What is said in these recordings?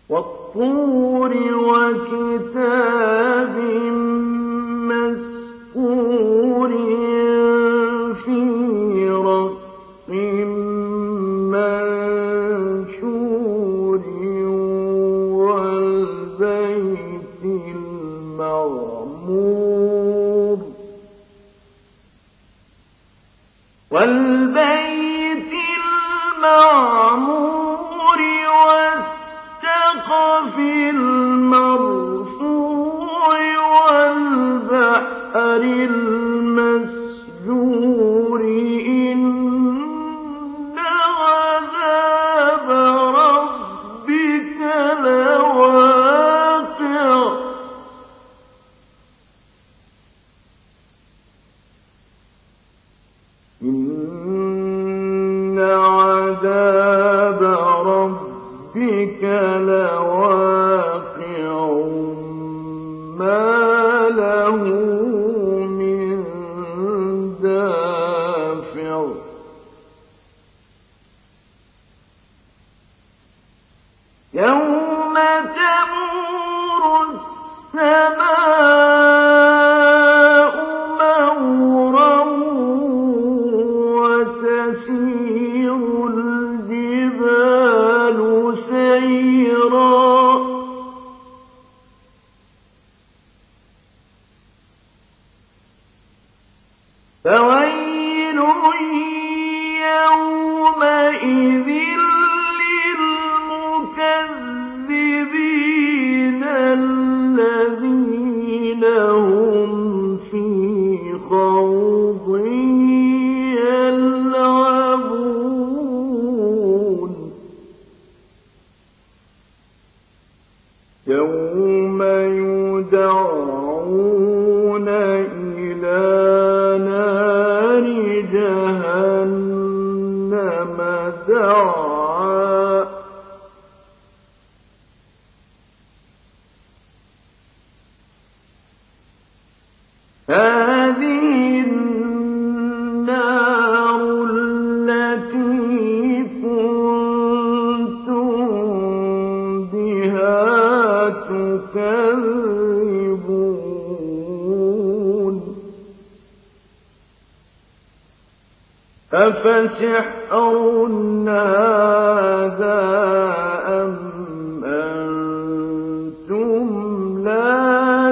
وَالطُّورِ وَكِتَابٍ مَّسْطُورٍ فِي رَقٍّ مَّنشُورٍ وَالْبَيْتِ الْمَعْمُورِ وَالسَّقْفِ الْمَرْفُوعِ وَالْبَحْرِ الْمَسْجُورِ إِنَّ عَذَابَ رَبِّكَ لَوَاقِعٌ إِنَّ عَذَابَ رَبِّكَ لَوَاقِعٌ مَا لَهُ مِن دَافِعٍ يَوْمَ تَمُورُ السَّمَاءُ مَوْرًا وَتَسِيرُ الْجِبَالُ سَيْرًا فَوَيْلٌ يَوْمَئِذٍ لِّلْمُكَذِّبِينَ الَّذِينَ هُمْ فِي خَوْضٍ يَلْعَبُونَ يَوْمَ يُدَعُّونَ إِلَىٰ نَارِ جَهَنَّمَ دَعًّا هَٰذِهِ النَّارُ الَّتِي كُنتُم بِهَا تُكَذِّبُونَ أَفَسِحْرٌ هَٰذَا أَمْ أَنتُمْ لَا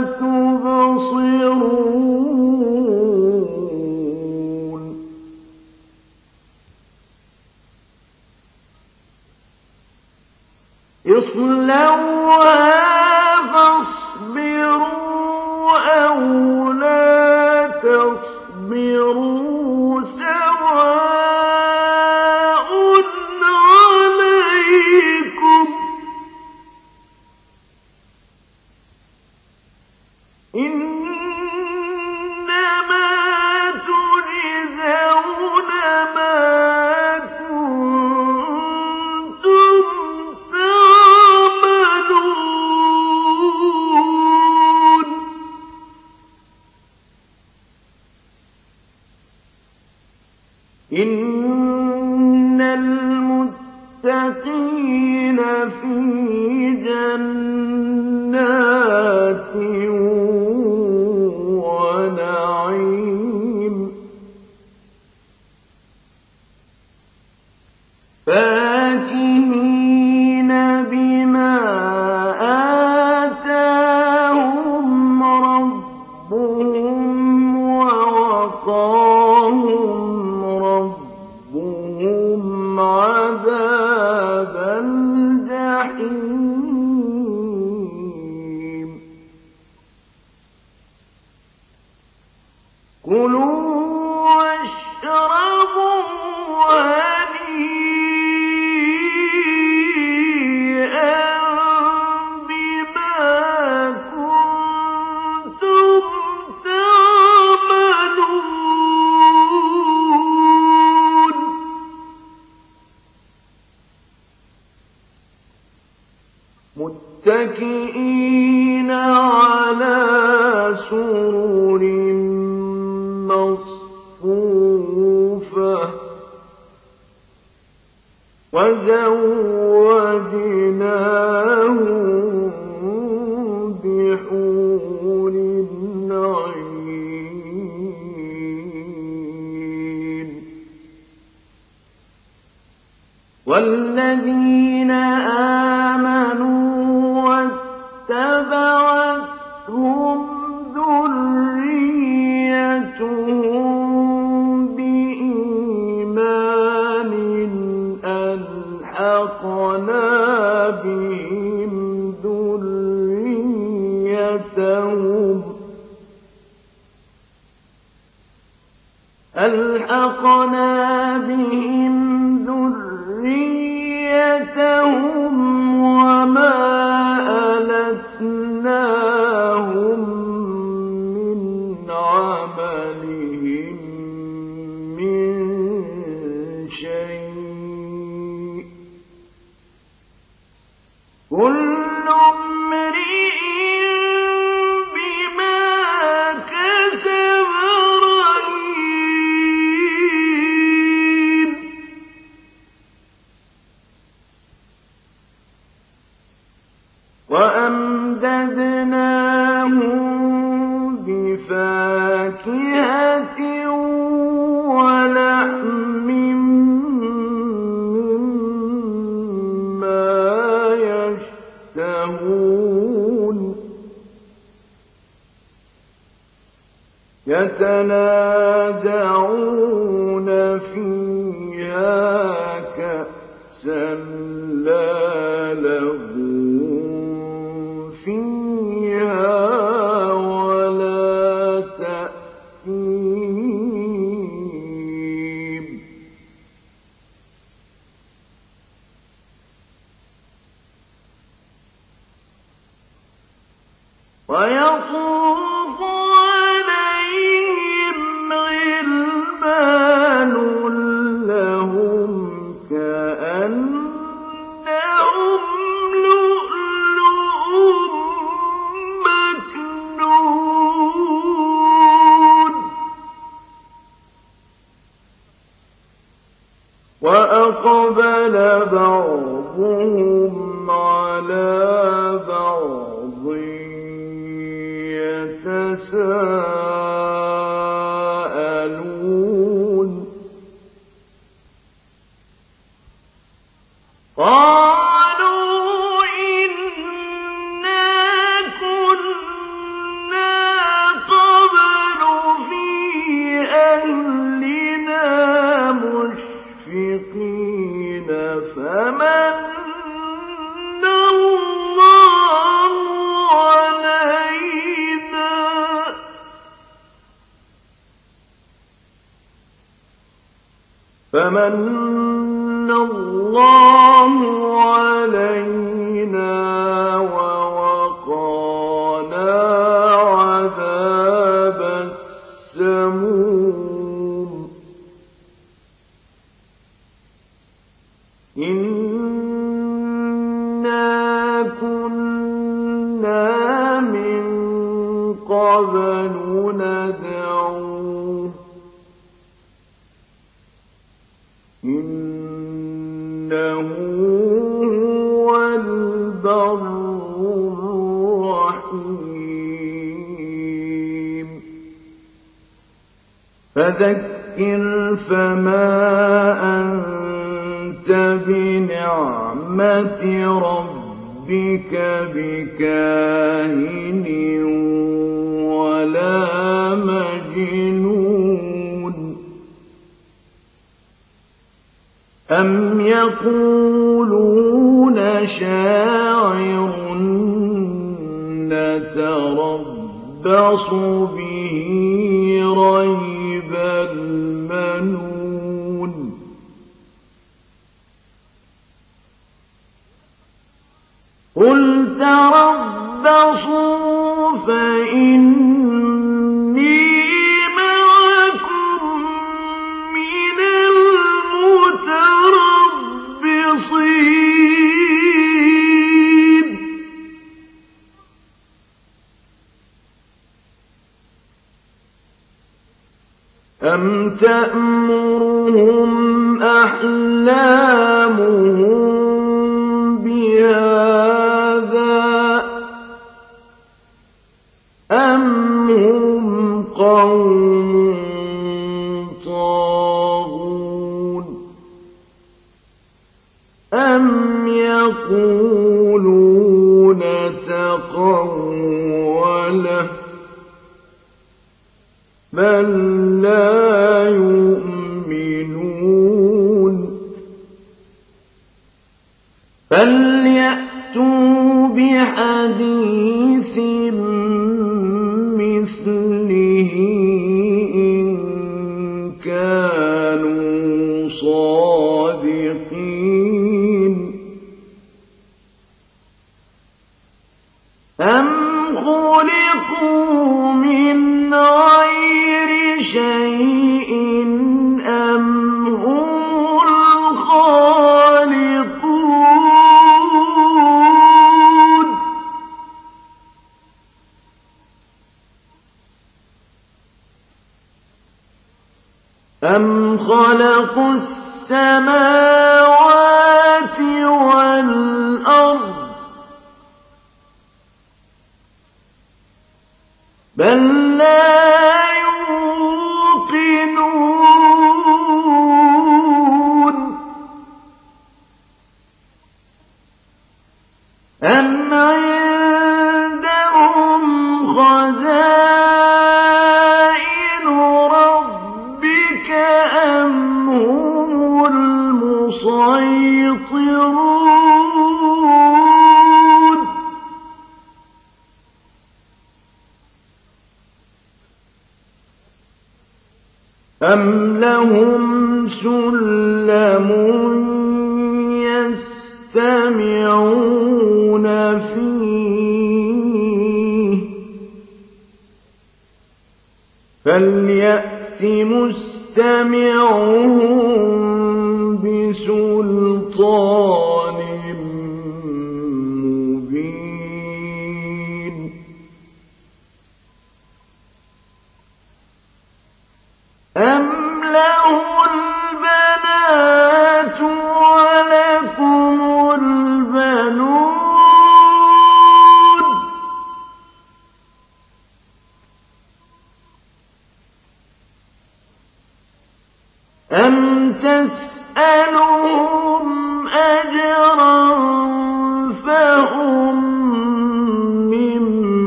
تُبْصِرُونَ اصْلَوْهَا فَاصْبِرُوا أَوْ لَا تَصْبِرُوا سَوَاءٌ عَلَيْكُمْ إِنَّمَا تُجْزَوْنَ مَا كُنتُمْ تَعْمَلُونَ إِنَّ الْمُتَّقِينَ فِي جَنَّاتٍ وَنَعِيمٍ فَاكِهِينَ بِمَا آتَاهُمْ رَبُّهُمْ وَوَقَاهُمْ رَبُّهُمْ عَذَابَ الْجَحِيمِ كُلُوا وَاشْرَبُوا هَنِيئًا بِمَا كُنتُمْ تَعْمَلُونَ مُتَّكِئِينَ عَلَىٰ سُرُرٍ مَّصْفُوفَةٍ وَزَوَّجْنَاهُم بحور عين والذين آمنوا واتبعتهم ذريتهم بإيمان ألحقنا بهم ذريتهم وما ألتناهم من عملهم من شيء كل امرئ بما كسب رهين وأمددناهم بفاكهة ولحم مما يشتهون يتنازعون فيها كأسا لا لغو فيها ولا تأثيم ويطوف عليهم غلمان لهم كأنهم لؤلؤ مكنون وأقبل بعضهم على بعض يتساءلون قالوا إنا كنا قبل في أهلنا مشفقين فمن الله علينا ووقانا عذاب السموم إنا كنا من قبل ندعوه إنه هو البر الرحيم فذكر فما أنت بنعمة ربك بكاهن ولا مجنون أم يقولون شاعر نتربص به ريب المنون قل تربصوا فإني معكم من المتربصين أم تأمرهم أحلامهم بهذا قوم طاغون أم يقولون تقوله بل لا يؤمنون فليأتوا بحديث مثله إن كانوا صادقين أم خلقوا من غير شيء أم هم الخالقون أم خلقوا السماوات والأرض بل لا يوقنون أم عندهم خزائن ربك أم هم المسيطرون أم لهم سلم يستمعون فيه فليأت مستمعهم بسلطان مبين أم له البنات ولكم البنون أم تسألهم أجرا فهم من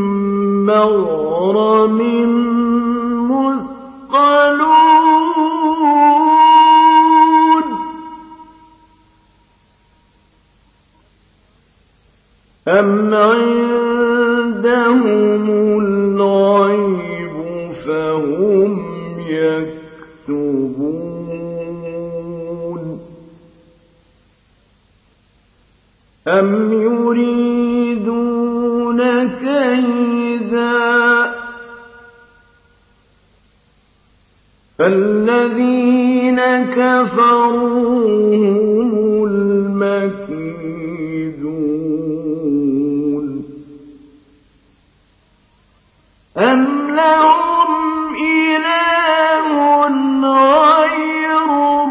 مغرم مثقلون أم عندهم الغيب فهم يكتبون أم يريدون كيدا فالذين كفروا هم المكيدون أم لهم إله غير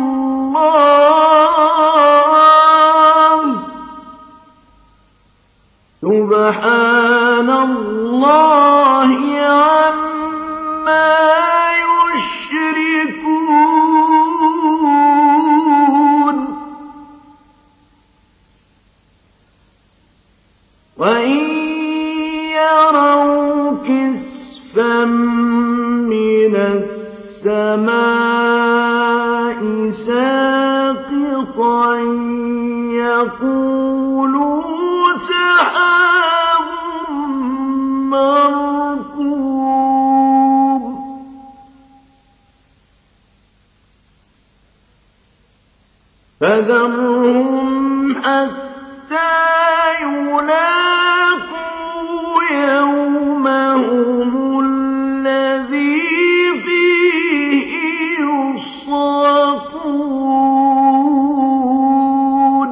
الله سبحان الله عما يشركون وإن يروا كسفا من السماء ساقطا يقولوا سحاب مركوم فذرهم حتى يلاقوا يومهم الذي فيه يصعقون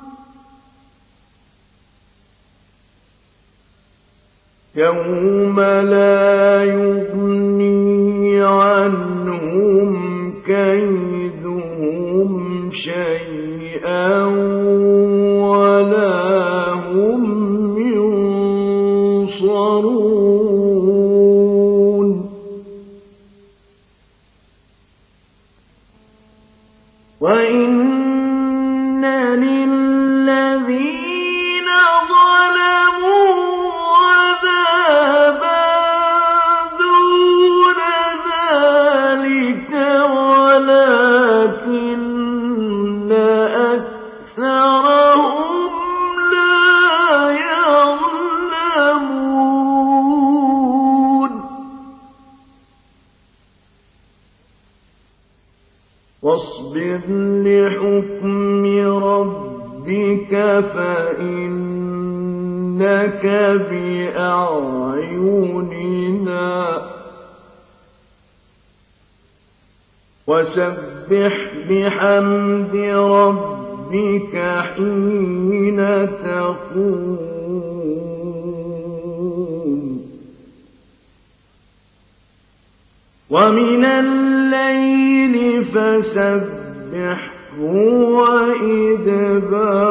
يوم لا يغني عنهم كيدهم شيئا ولا هم ينصرون وَإِنَّ لِلَّذِينَ ظَلَمُوا عَذَابًا دُونَ ذَلِكَ وَلَٰكِنَّ أَكْثَرَهُمْ لَا يَعْلَمُونَ وَاصْبِرْ لِحُكْمِ رَبِّكَ فَإِنَّكَ بِأَعْيُنِنَا وَسَبِّحْ بِحَمْدِ رَبِّكَ حِينَ تَقُومُ وَمِنَ اللَّيْلِ فَسَبِّحْهُ وَإِدْبَارَ